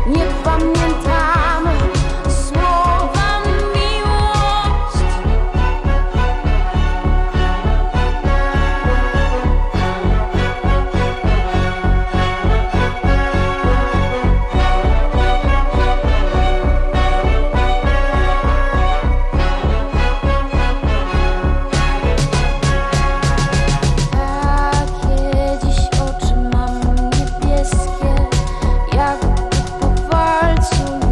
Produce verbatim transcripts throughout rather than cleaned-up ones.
nie pamiętamy słowa miłość. Takie dziś oczy mam niebieskie, jakby po walcu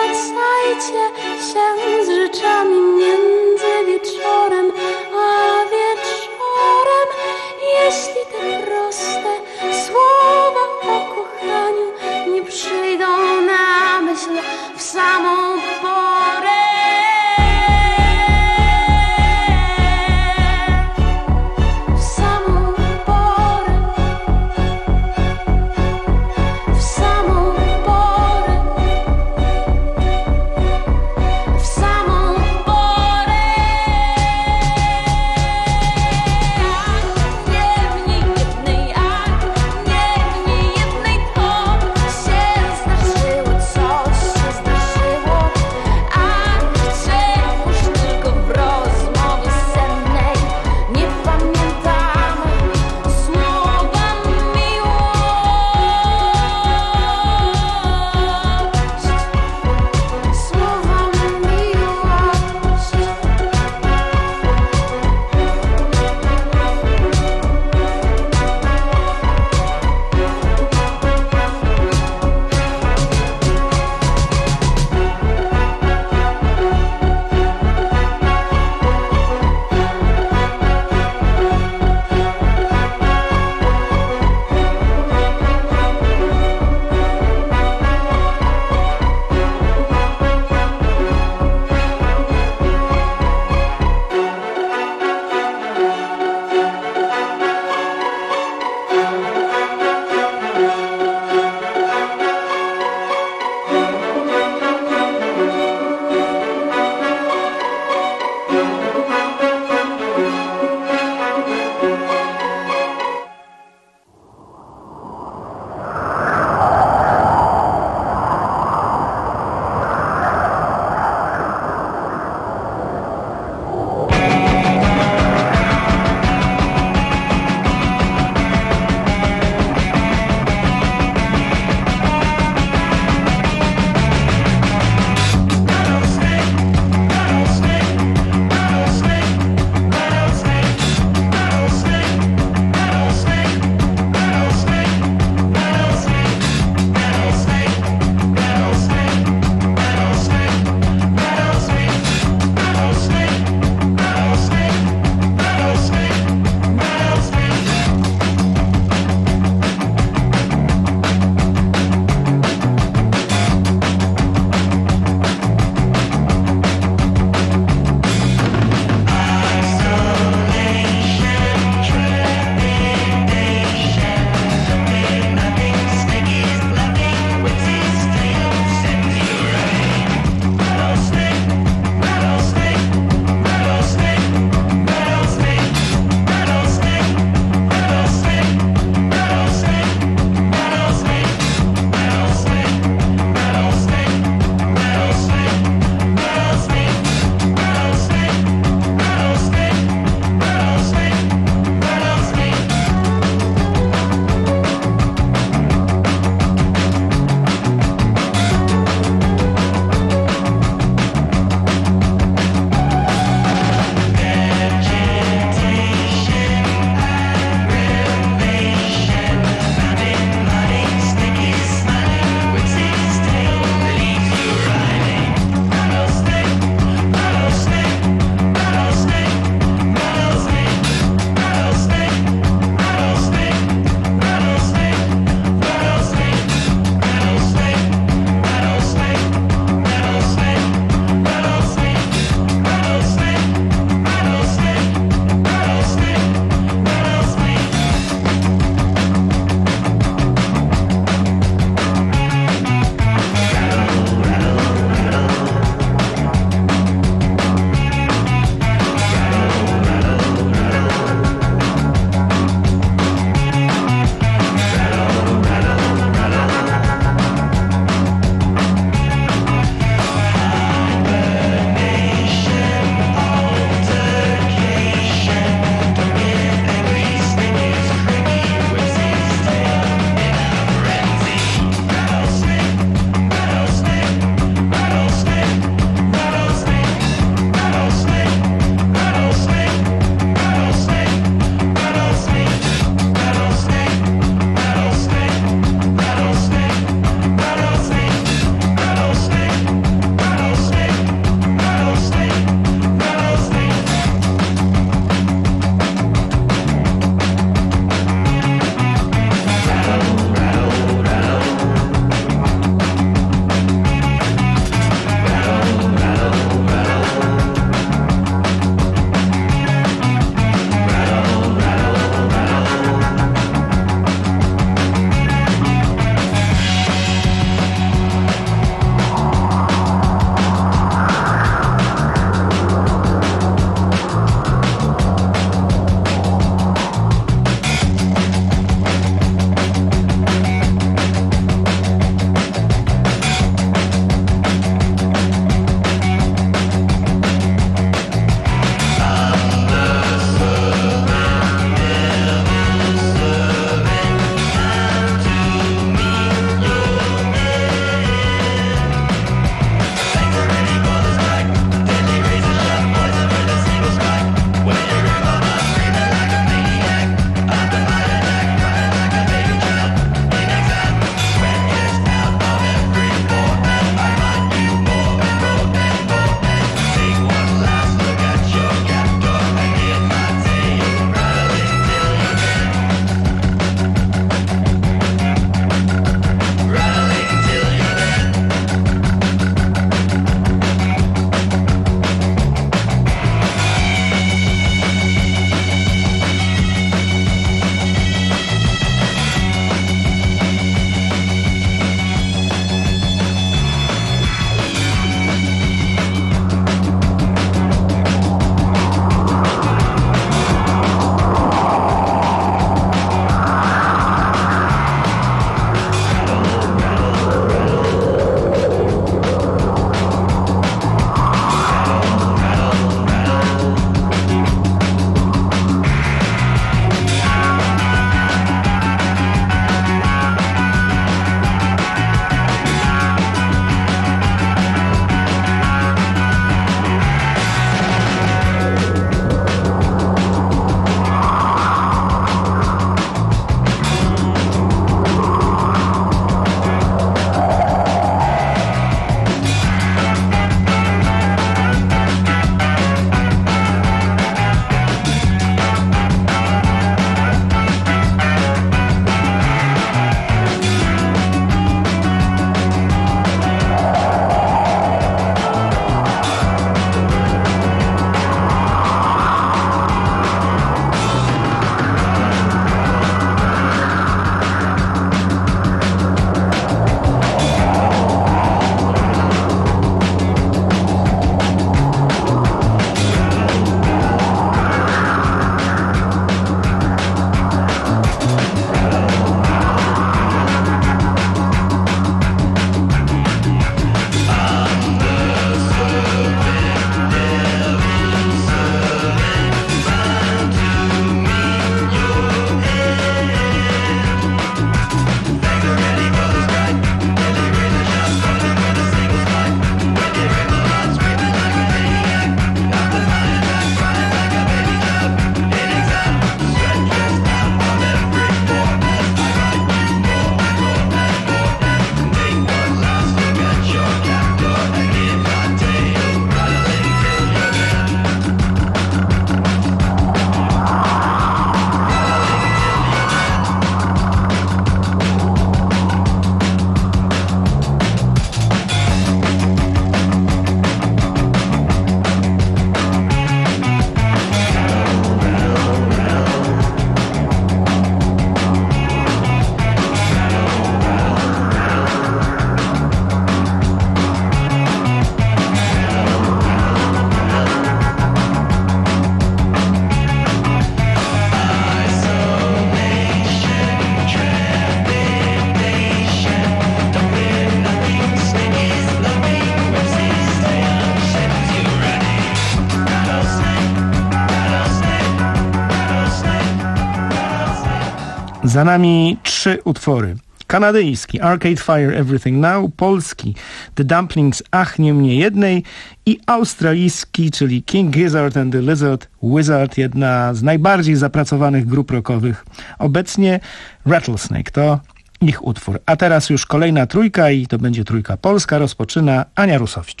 Za nami trzy utwory. Kanadyjski Arcade Fire Everything Now, polski The Dumplings Ach nie mnie jednej i australijski, czyli King Gizzard and the Lizard Wizard, jedna z najbardziej zapracowanych grup rockowych obecnie. Rattlesnake to ich utwór. A teraz już kolejna trójka i to będzie trójka polska. Rozpoczyna Ania Rusowicz.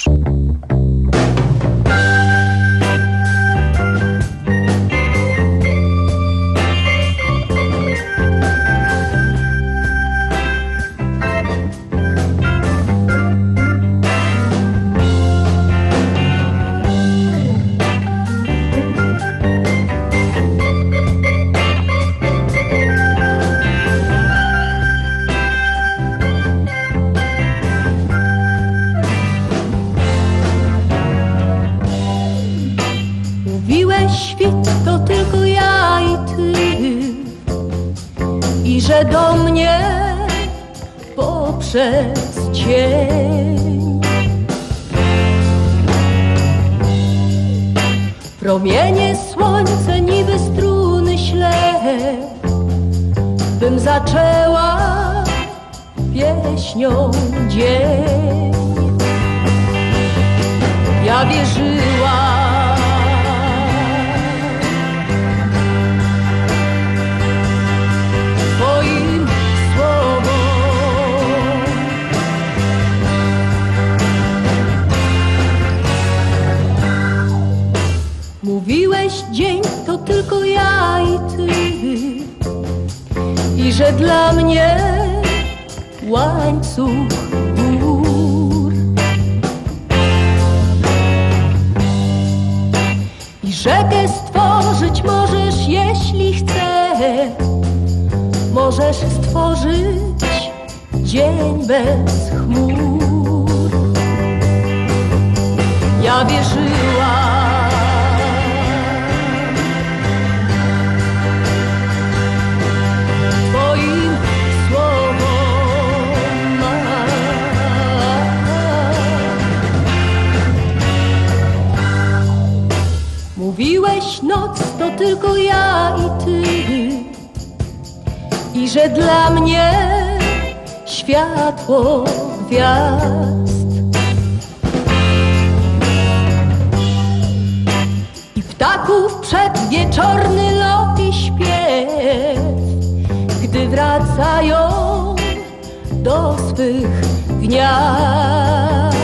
Świt to tylko ja i ty, i że do mnie poprzez cień promienie słońce niby struny śle, bym zaczęła pieśnią dzień. Ja wierzyłam mówiłeś, dzień to tylko ja i ty, i że dla mnie łańcuch gór, i rzekę stworzyć możesz, jeśli chcesz. Możesz stworzyć dzień bez chmur. Ja wierzyłam mówiłeś, noc to tylko ja i ty, i że dla mnie światło gwiazd i ptaków przedwieczorny lot i śpiew, gdy wracają do swych gniazd.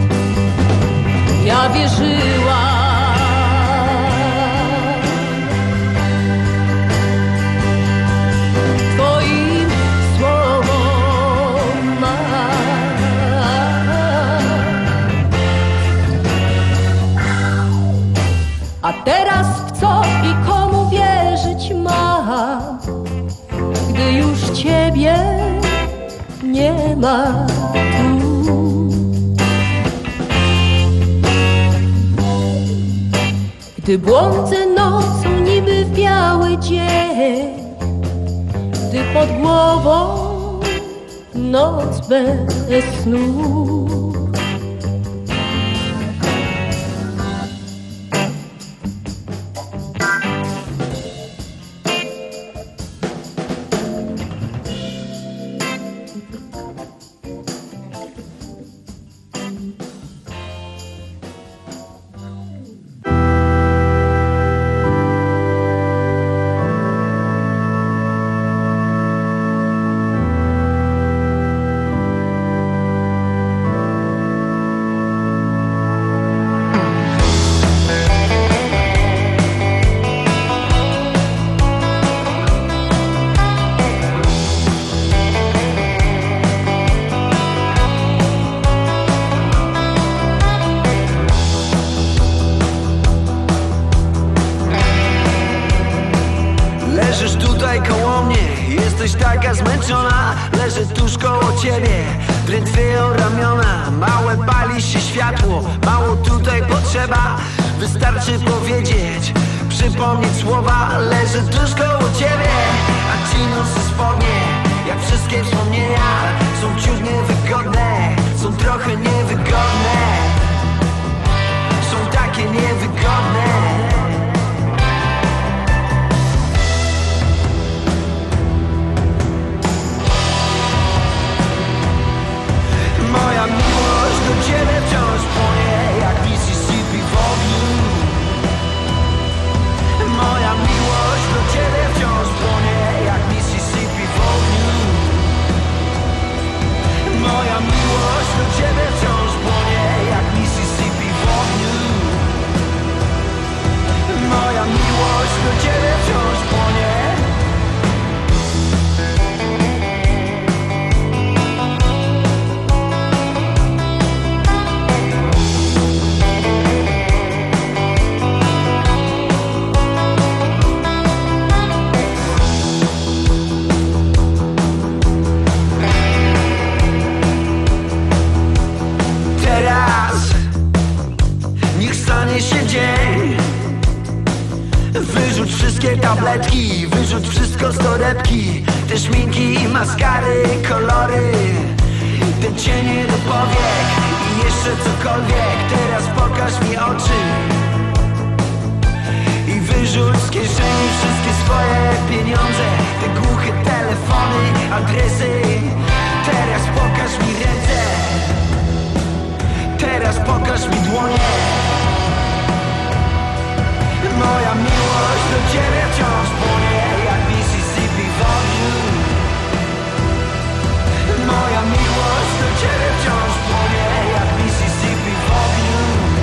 Ja wierzyłam a teraz w co i komu wierzyć mam, gdy już ciebie nie ma tu? Gdy błądzę nocą niby w biały dzień, gdy pod głową noc bez snu. kolory, te cienie do powiek i jeszcze cokolwiek. Teraz pokaż mi oczy i wyrzuć z kieszeni wszystkie swoje pieniądze, te głuche telefony, adresy. Teraz pokaż mi ręce, teraz pokaż mi dłonie. Moja miłość do ciebie wciąż płonie jak Mississippi w ogniu. Moja miłość do ciebie wciąż płonie jak Mississippi w ogniu.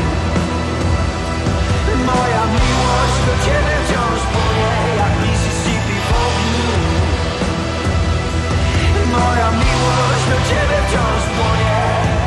Moja miłość do ciebie wciąż płonie jak Mississippi w ogniu. Moja miłość do ciebie wciąż płonie.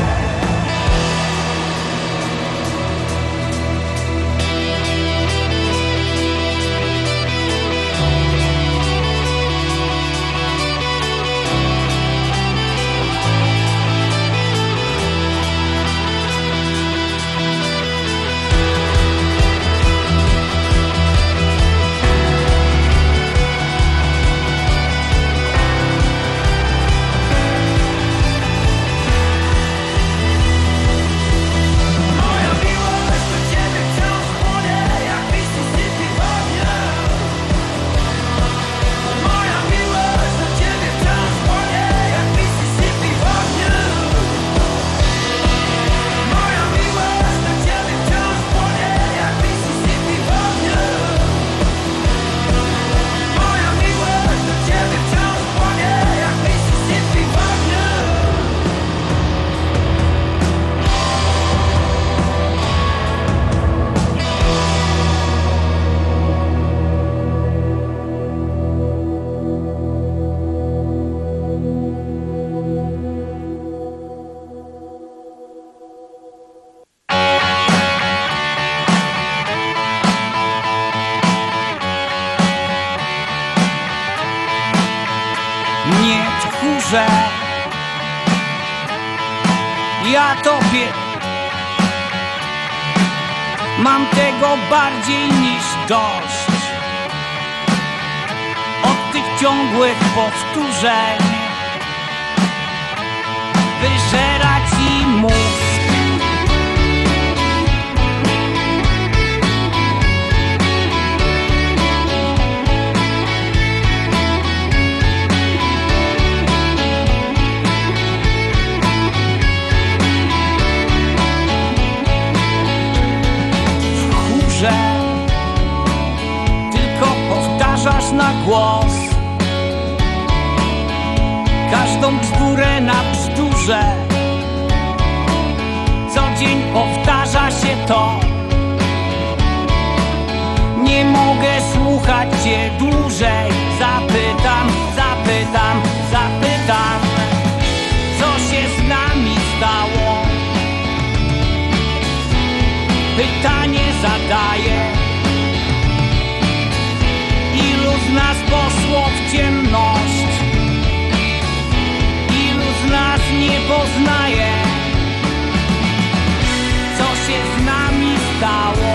Ja tobie mam tego bardziej niż dość. Od tych ciągłych powtórzeń wyżera ci mózg. Tylko powtarzasz na głos każdą bzdurę na bzdurze. Co dzień powtarza się to. Nie mogę słuchać cię dłużej. Zapytam, zapytam, zapytam, co się z nami stało? Pytanie zadaję. Ilu z nas poszło w ciemność? Ilu z nas nie poznaje? Co się z nami stało?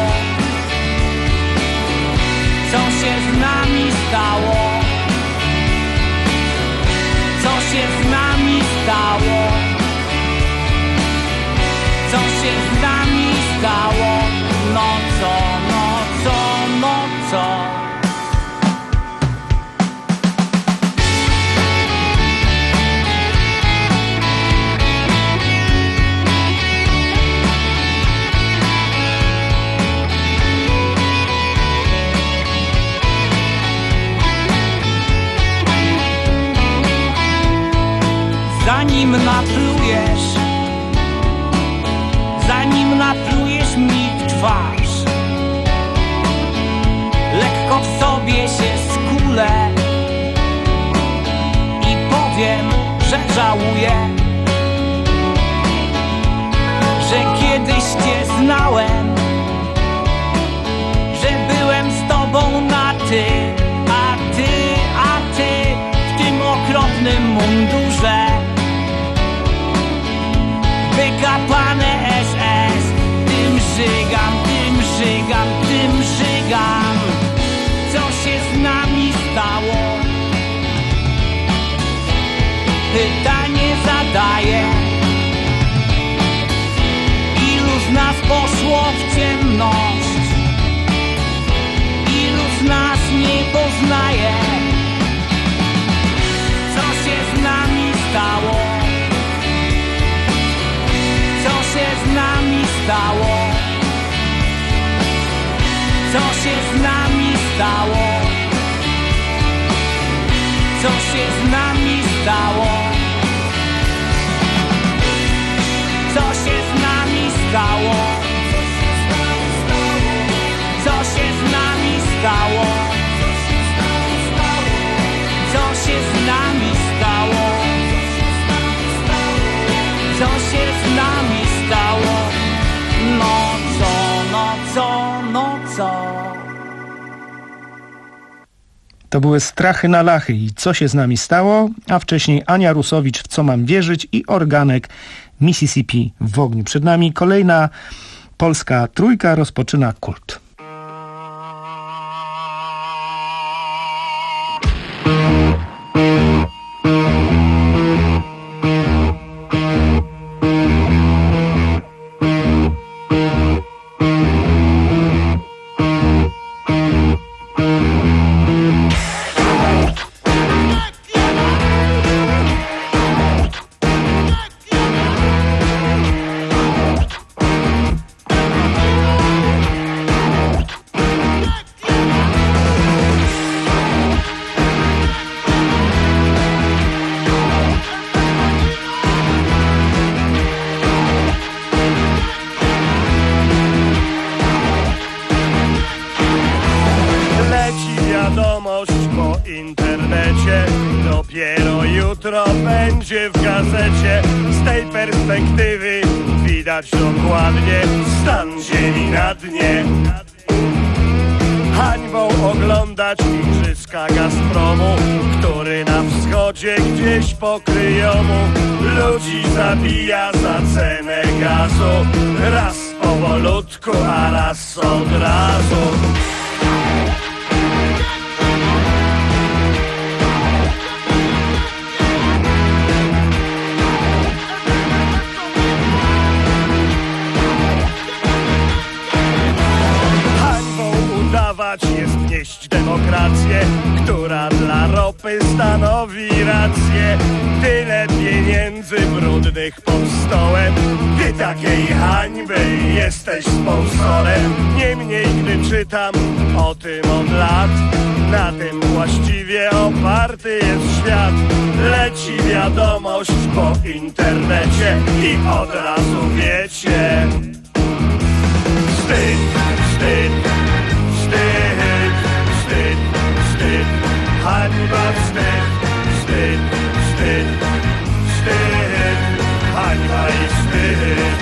Co się z nami stało? Co się z nami stało? Co się z nami stało? No co, no co, no co? Zanim naplujesz, zanim naplujesz mi w twarz, lekko w sobie się skulę i powiem, że żałuję, że kiedyś cię znałem, że byłem z tobą na ty, a ty, a ty w tym okropnym mundurze. Wykapane S S, tym żygam, tym żygam, tym żygam. Co się z nami stało? Pytam pytań nie zadaję. Ilu z nas poszło w ciemność, ilu z nas nie poznaje, co się z nami stało, co się z nami stało, co się z nami stało, co się z nami stało, co się z nami stało, co się z nami stało, co się z nami stało, co się z nami stało, no co, no co, no co. To były Strachy na Lachy i Co się z nami stało, a wcześniej Ania Rusowicz w Co mam wierzyć i organek Mississippi w ogniu. Przed nami kolejna polska trójka rozpoczyna Kult. W gazecie z tej perspektywy widać dokładnie stan ziemi na dnie. Hańbą oglądać igrzyska Gazpromu, który na wschodzie gdzieś pokryjomu ludzi zabija za cenę gazu. Raz powolutku, a raz od razu. Jest nieść demokrację, która dla ropy stanowi rację. Tyle pieniędzy brudnych pod stołem, ty takiej hańby jesteś sponsorem. Niemniej gdy czytam o tym od lat, na tym właściwie oparty jest świat. Leci wiadomość po internecie i od razu wiecie. Wstyd, wstyd, wstyd, wstyd, wstyd, hańba, wstyd, wstyd, wstyd, wstyd, hańba i wstyd.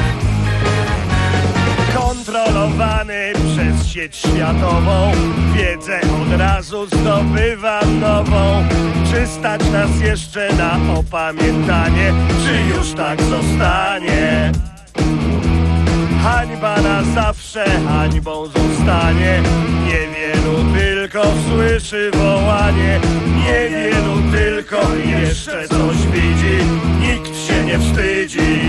Kontrolowany przez sieć światową, wiedzę od razu zdobywam nową. Czy stać nas jeszcze na opamiętanie, czy już tak zostanie? Hańba na zawsze hańbą zostanie. Niewielu tylko słyszy wołanie, niewielu tylko jeszcze coś widzi. Nikt się nie wstydzi.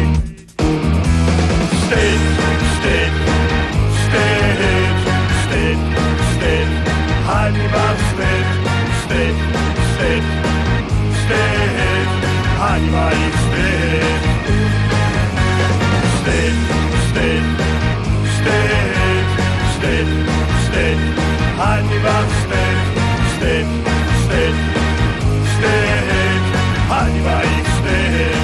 Wstyd, wstyd, wstyd, wstyd, wstyd, hańba, wstyd, wstyd, wstyd, wstyd, hańba i wstyd. Wstyd, wstyd, wstyd, wstyd, wstyd, hańba, wstyd, wstyd, wstyd, wstyd, hańba i wstyd.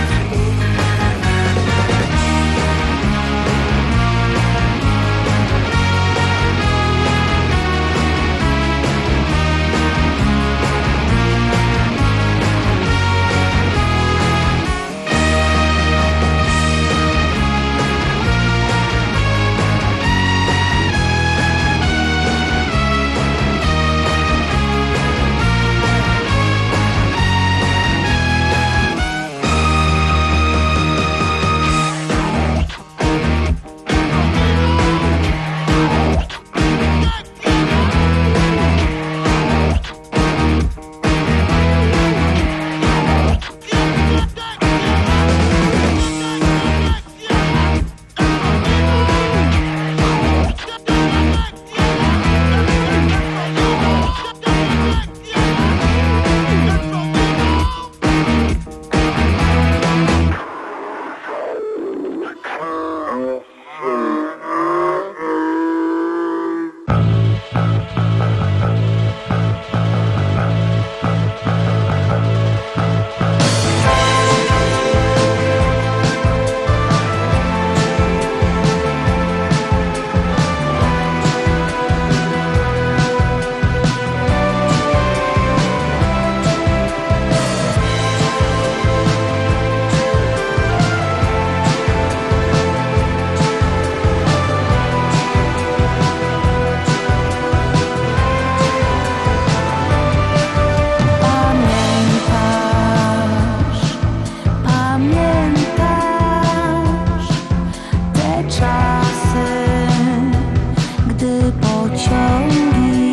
Pamiętasz te czasy, gdy pociągi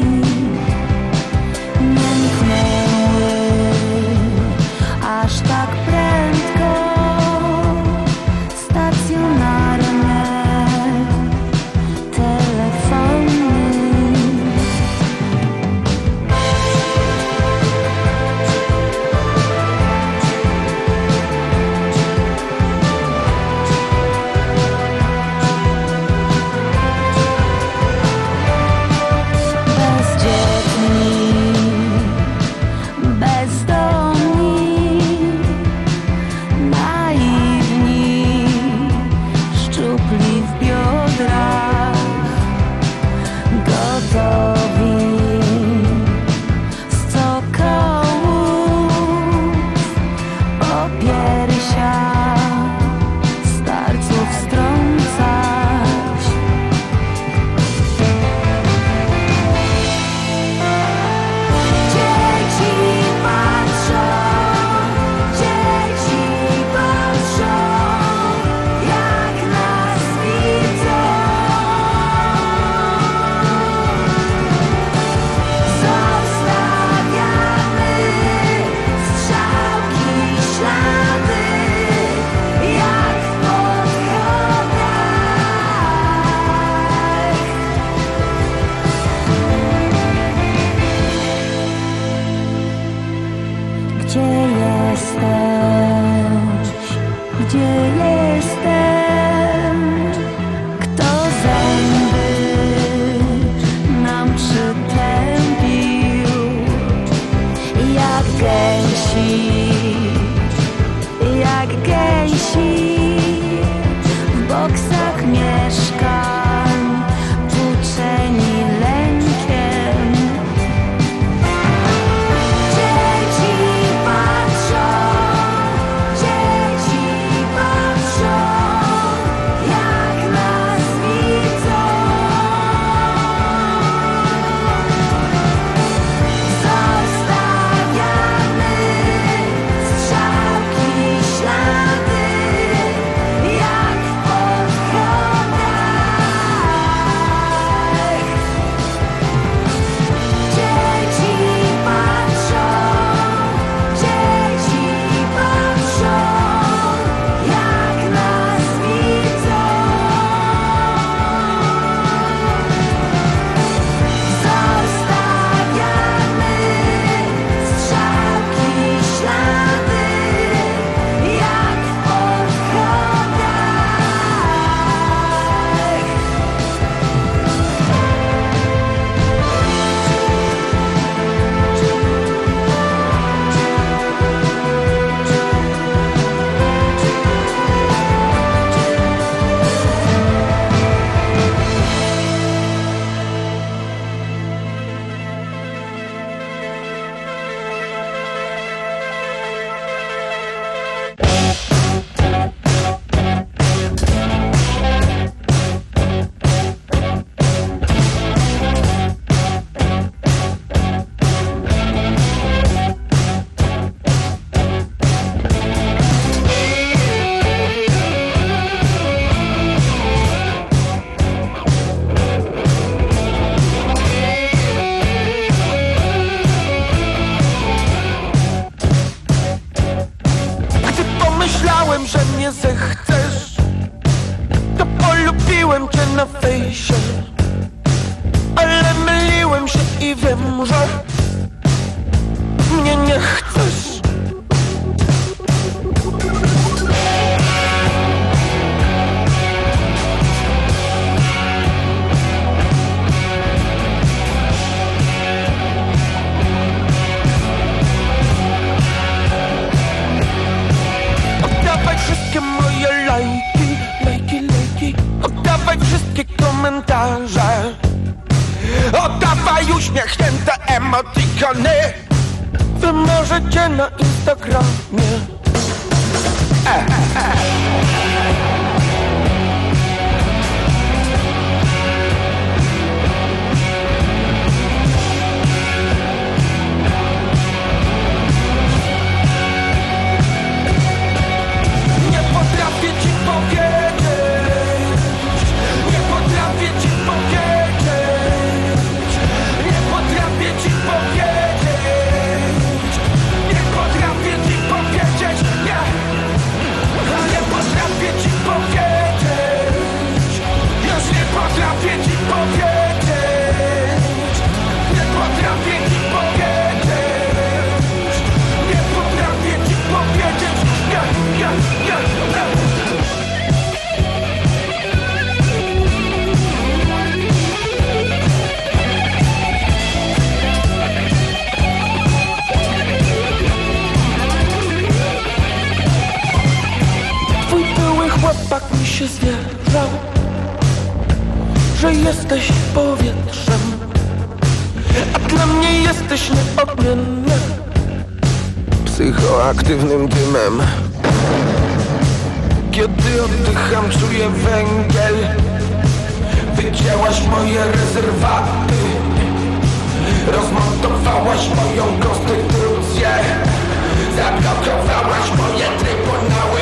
mknęły aż tak prędko, stacjonarne telefony. Oddawaj uśmiechnięte emotikony. Wy możecie na Instagramie. E, e. chłopak mi się zwierzał, że jesteś powietrzem, a dla mnie jesteś nieodmienny psychoaktywnym dymem. Kiedy oddycham, czuję węgiel. Wycięłaś moje rezerwaty, rozmontowałaś moją konstytucję, zablokowałaś moje trybunały.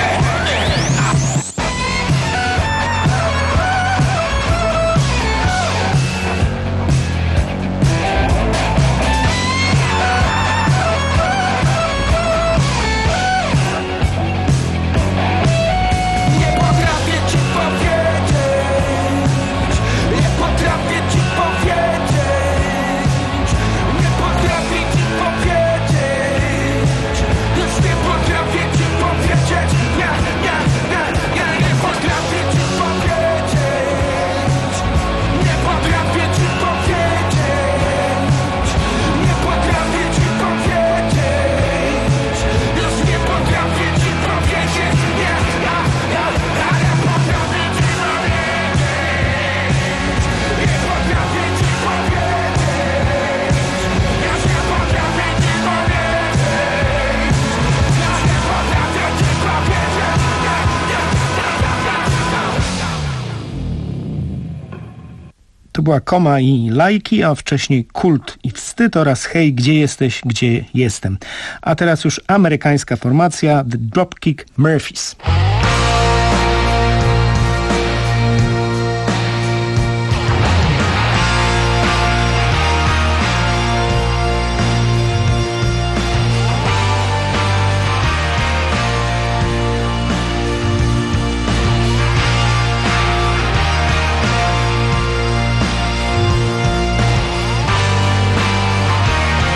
To była Koma i Lajki, a wcześniej Kult i Wstyd oraz Hej, gdzie jesteś, gdzie jestem. A teraz już amerykańska formacja The Dropkick Murphys.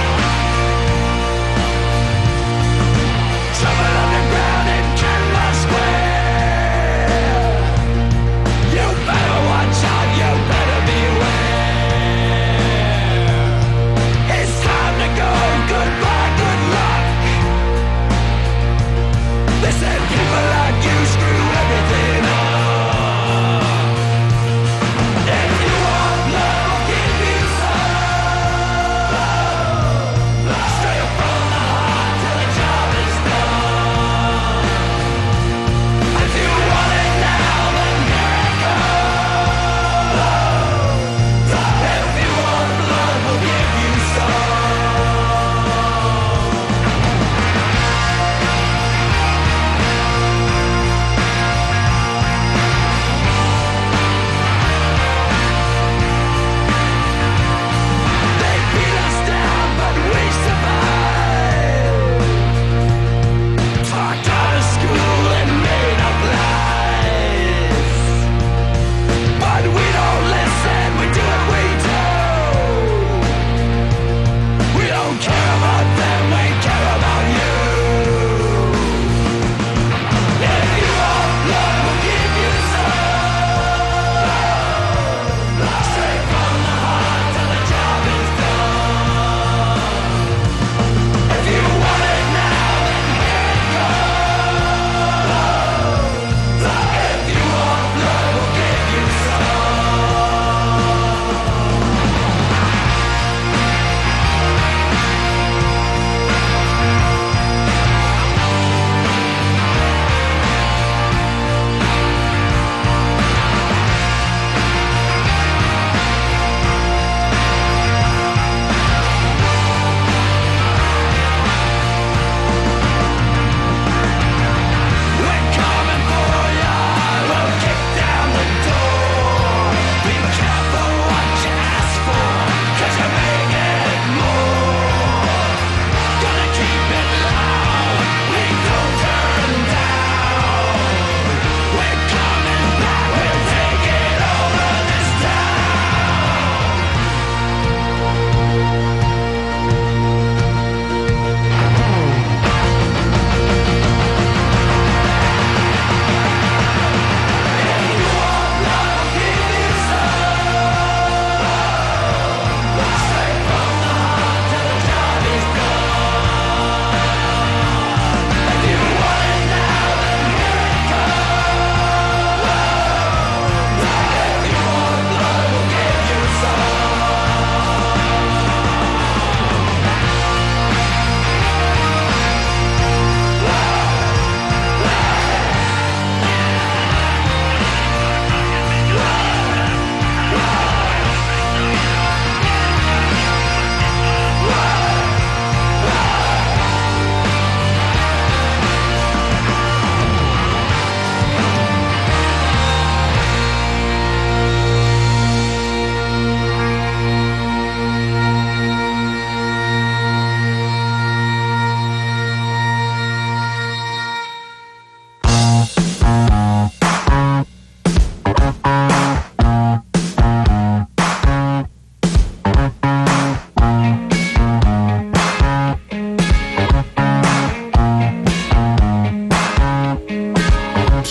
Trouble on the ground and turn my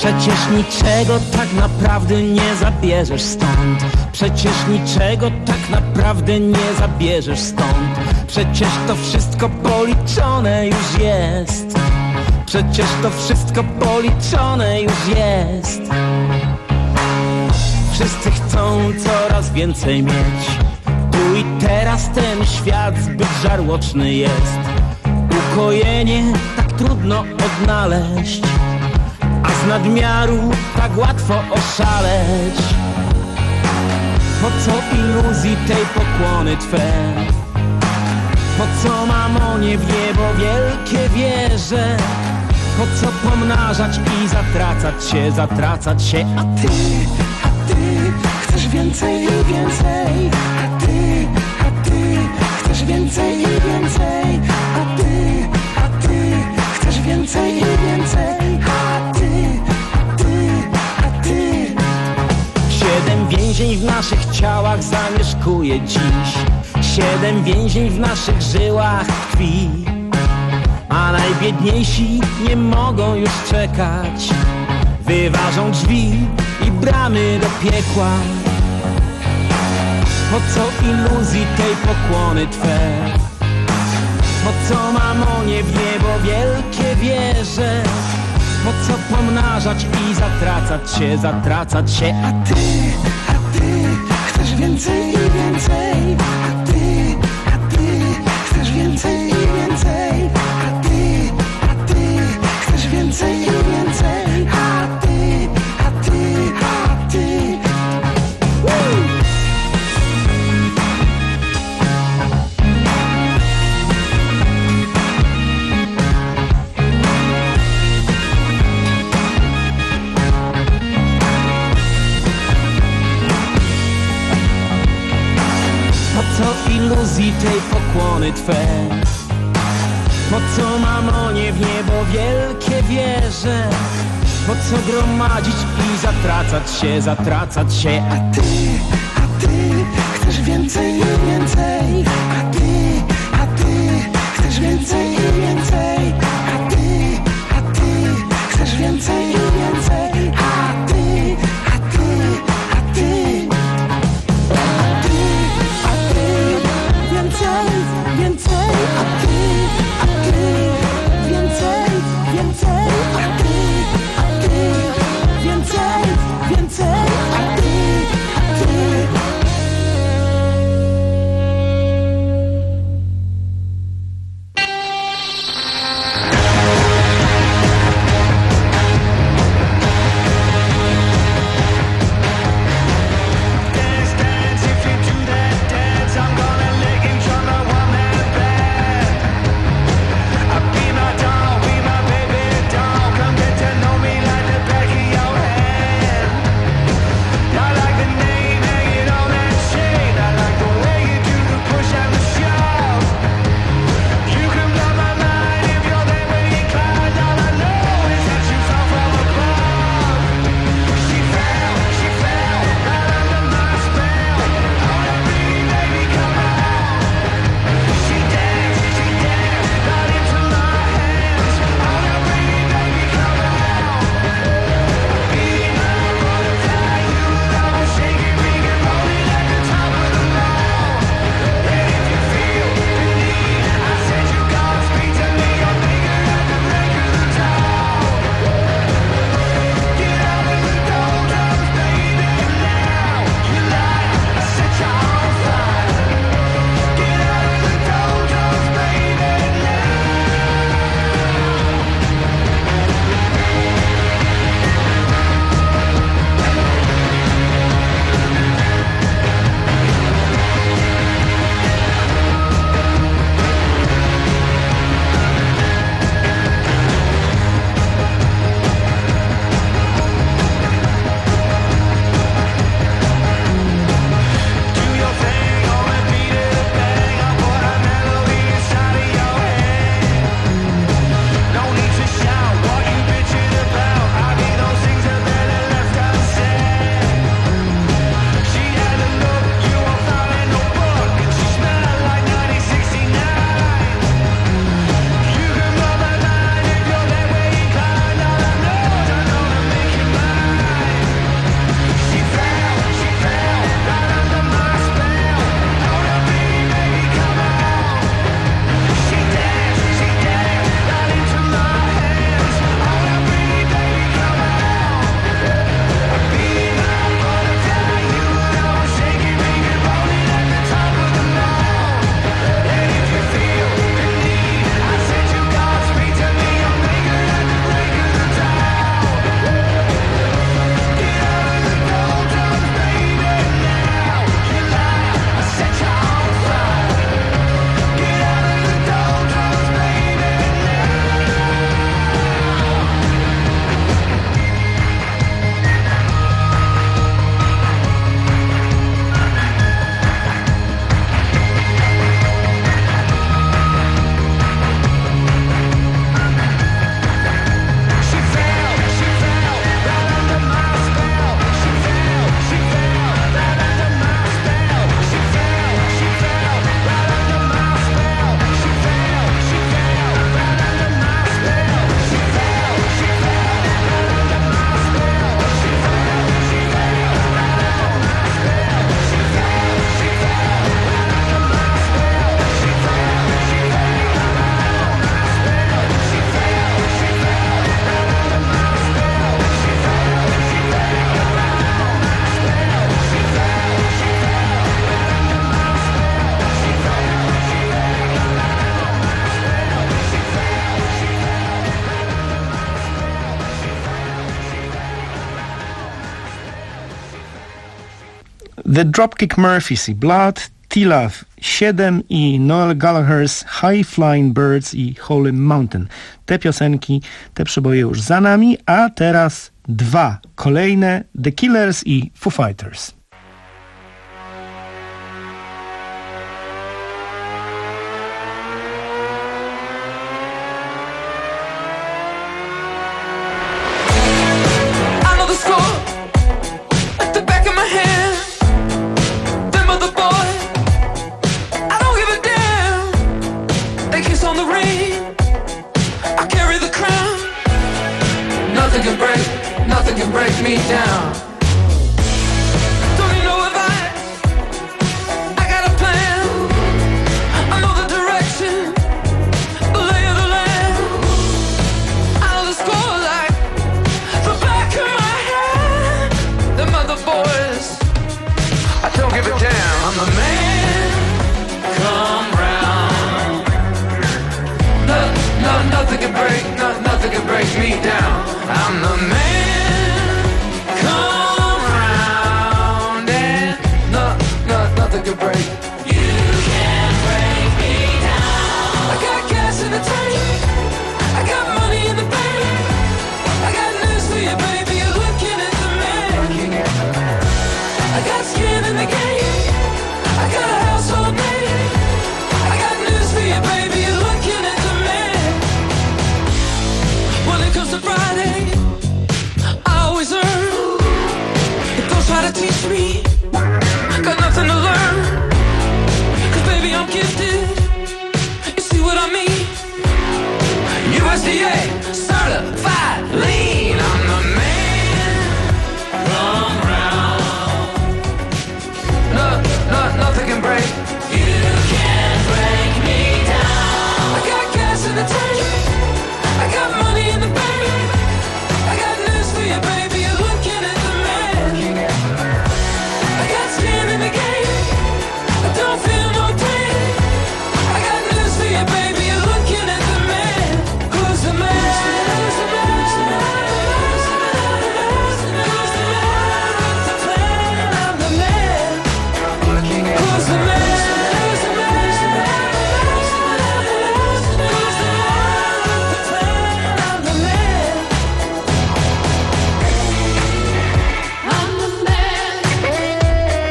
Przecież niczego tak naprawdę nie zabierzesz stąd. Przecież niczego tak naprawdę nie zabierzesz stąd. Przecież to wszystko policzone już jest. Przecież to wszystko policzone już jest. Wszyscy chcą coraz więcej mieć. Tu i teraz ten świat zbyt żarłoczny jest. Ukojenie tak trudno odnaleźć, a z nadmiaru tak łatwo oszaleć. Po co iluzji tej pokłony Twe? Po co mamonie w niebo wielkie wieże? Po co pomnażać i zatracać się, zatracać się? A Ty, a Ty chcesz więcej i więcej. A Ty, a Ty chcesz więcej i więcej. A Ty, a Ty chcesz więcej i więcej. A Ty, a Ty, a Ty. Siedem więzień w naszych ciałach zamieszkuje dziś. Siedem więzień w naszych żyłach tkwi. A najbiedniejsi nie mogą już czekać. Wyważą drzwi i bramy do piekła. Po co iluzji tej pokłony Twe? Po co mamonie w niebo wielkie wieże? Po co pomnażać i zatracać się, zatracać się? A Ty, a Ty chcesz więcej i więcej. A Ty, a Ty chcesz więcej i więcej. A Ty, a Ty chcesz więcej i więcej. A Ty, a Ty, a Ty. Woo! Po co iluzji tej pokłony Twe? Po co mamonie w niebo wielkie wieże? Po co gromadzić i zatracać się, zatracać się? A Ty, a Ty chcesz więcej i więcej. A Ty, a Ty chcesz więcej i więcej. A Ty, a Ty chcesz więcej i więcej. A Ty, a Ty, a Ty. Więcej, a Ty, a Ty, więcej, więcej, a Ty, a Ty, więcej, więcej, a Ty, a Ty. The Dropkick Murphys i Blood, T-Love siedem i Noel Gallagher's High Flying Birds i Holy Mountain. Te piosenki, te przeboje już za nami, a teraz dwa kolejne, The Killers i Foo Fighters. Nothing can break me down. Don't need no advice, I got a plan. I know the direction, the lay of the land. I know the score like the back of my hand. Them other boys, I don't give a damn. I'm the man, come round. No, no, nothing can break, no, nothing can break me down. I'm the man. Nothing can break. You can't break me down. I got gas in the tank. I got money in the bank. I got news for you, baby. You're looking at the man. I got skin in the game. I got a household name. I got news for you, baby. You're looking at the man. When it comes to Friday, I always earn. If don't try to teach me, got nothing to learn. Cause baby I'm gifted. You see what I mean? U S D A certified lean. I'm the man. Come round. No, no, nothing can break. You can't break me down. I got gas in the tank. I got money in the bank. I got news for you, baby. You're looking at the man. I got skin in the game. I don't feel no pain. I got news for you, baby. You're looking at the man. Who's the man? Who's the man? Who's the man? Who's the man? Who's the plan? I'm the man. Who's the man? Who's the man? Who's the man? Who's the man? The plan? I'm the man. I'm the man.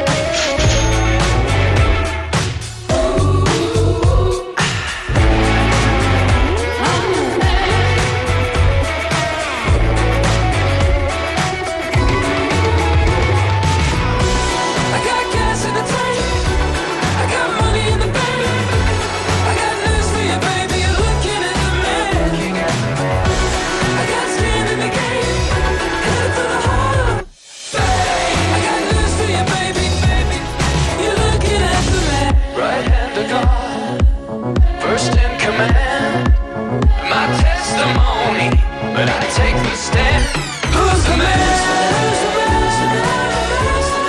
I got gas in the tank. I got money in the bank. I got news for you, baby. You're looking at the man. I got skin in the game. Headed for the heart. I got news for you, baby, baby. You're looking at the man. Right hand of God, first in command. My testimony, but I take the stand. Who's the man? Who's the man? Who's the man? Who's the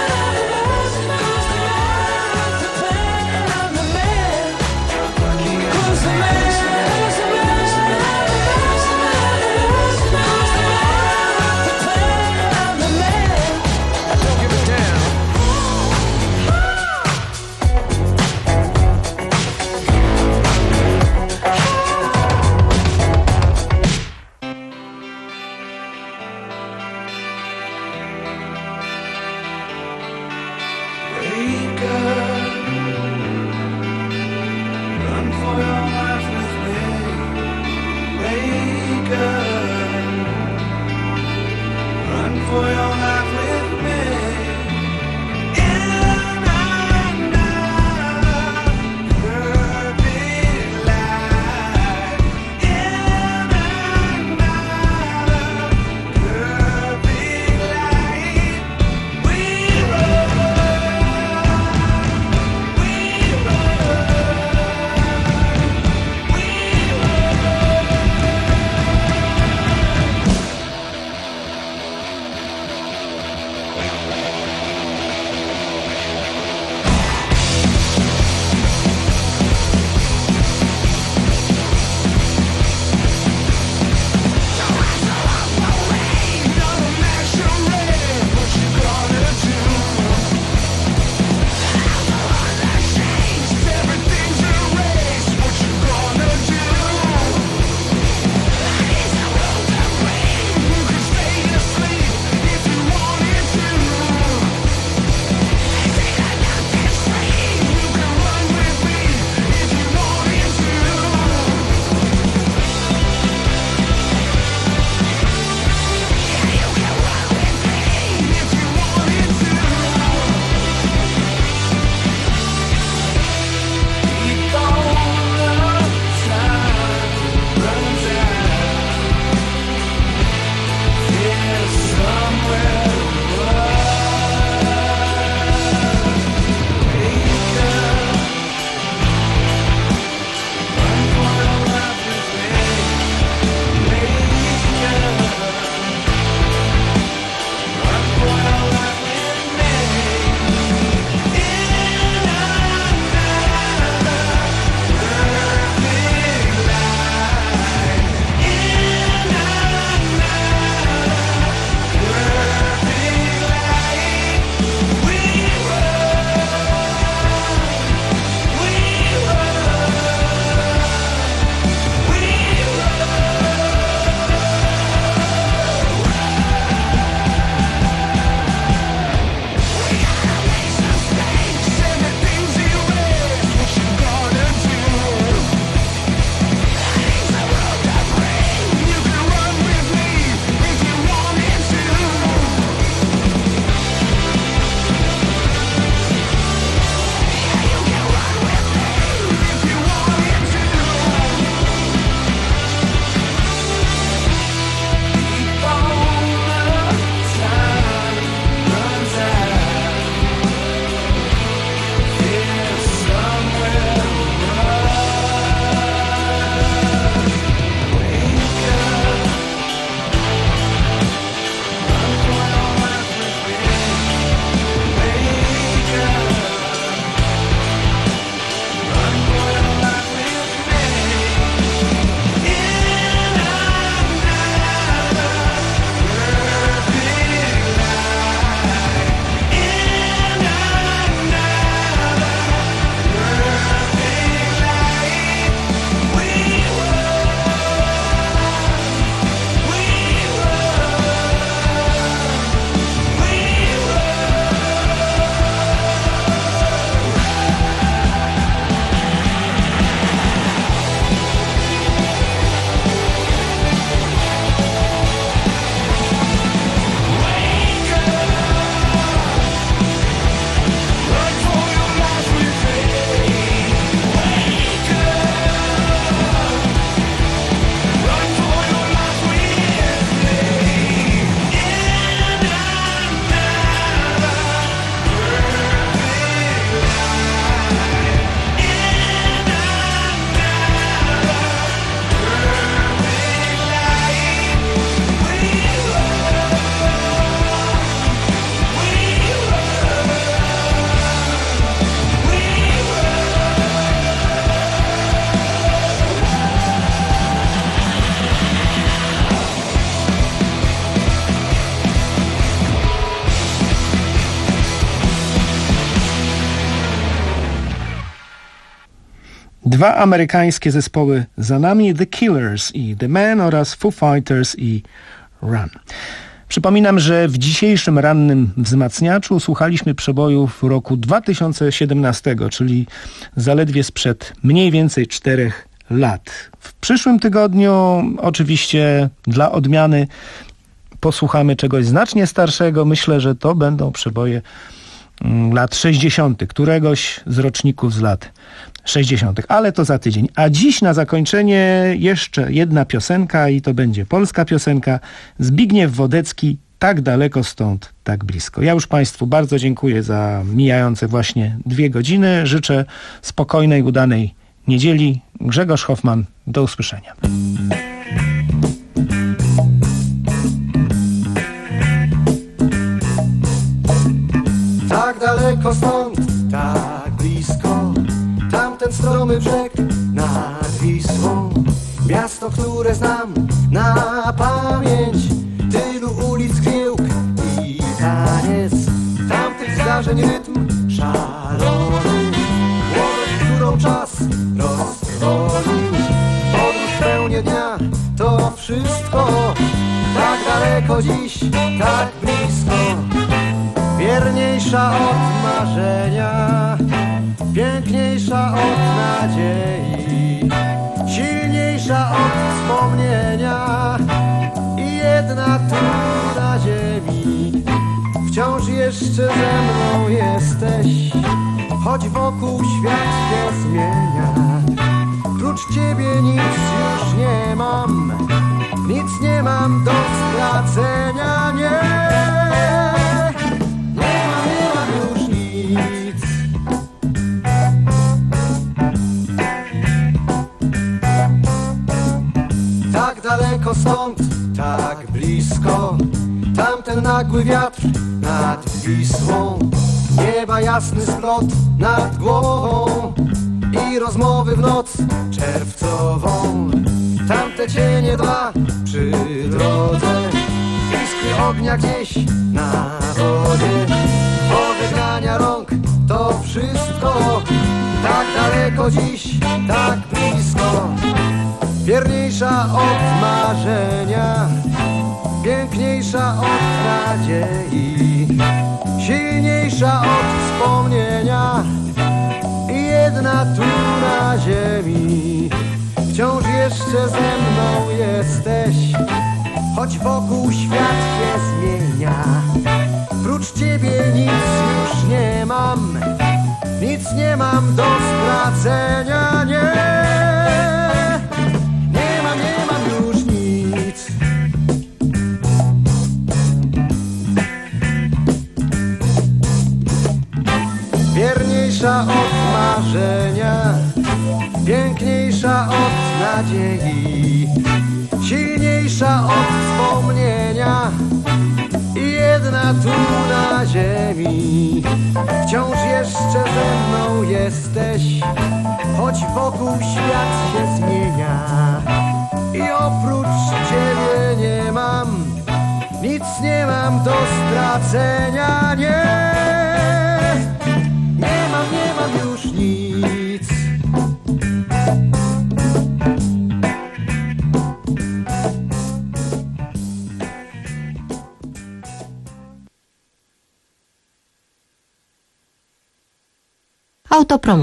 man? The plan, I'm the man. Who's the man? Who's the man? Who's the man? Who's the man? The plan, I'm the man. I don't give a damn. Wake up, run for your life with me. Wake up, run for your life with me. In another perfect life. In another perfect life. We run. Dwa amerykańskie zespoły za nami, The Killers i The Men oraz Foo Fighters i Run. Przypominam, że w dzisiejszym rannym wzmacniaczu słuchaliśmy przebojów roku dwa tysiące siedemnastego, czyli zaledwie sprzed mniej więcej czterech lat. W przyszłym tygodniu oczywiście dla odmiany posłuchamy czegoś znacznie starszego. Myślę, że to będą przeboje lat sześćdziesiątych, któregoś z roczników z lat sześćdziesiątych, ale to za tydzień. A dziś na zakończenie jeszcze jedna piosenka i to będzie polska piosenka. Zbigniew Wodecki, Tak daleko stąd, tak blisko. Ja już Państwu bardzo dziękuję za mijające właśnie dwie godziny. Życzę spokojnej, udanej niedzieli. Grzegorz Hoffman, do usłyszenia. Tak daleko stąd, tak blisko, tamten stromy brzeg nad Wisłą. Miasto, które znam na pamięć, tylu ulic, griełk i taniec, tamtych zdarzeń rytm szalony, głowę, którą czas rozwolił. Podróż w pełni dnia, to wszystko, tak daleko dziś, tak blisko. Wierniejsza od marzenia, piękniejsza od nadziei, silniejsza od wspomnienia i jedna tu na ziemi. Wciąż jeszcze ze mną jesteś, choć wokół świat się zmienia. Prócz ciebie nic już nie mam, nic nie mam do stracenia, nie. Tak daleko stąd, tak blisko, tamten nagły wiatr nad Wisłą. Nieba jasny splot nad głową i rozmowy w noc czerwcową. Tamte cienie dwa przy drodze, iskry ognia gdzieś na wodzie. Do wygnania rąk to wszystko, tak daleko dziś, tak blisko. Wierniejsza od marzenia, piękniejsza od nadziei, silniejsza od wspomnienia i jedna tu na ziemi. Wciąż jeszcze ze mną jesteś, choć wokół świat się zmienia. Prócz ciebie nic już nie mam, nic nie mam do stracenia, nie. Wierniejsza od marzenia, piękniejsza od nadziei, silniejsza od wspomnienia i jedna tu na ziemi. Wciąż jeszcze ze mną jesteś, choć wokół świat się zmienia. I oprócz ciebie nie mam, nic nie mam do stracenia, nie. Nie mam, nie mam już nic. Autopromocja.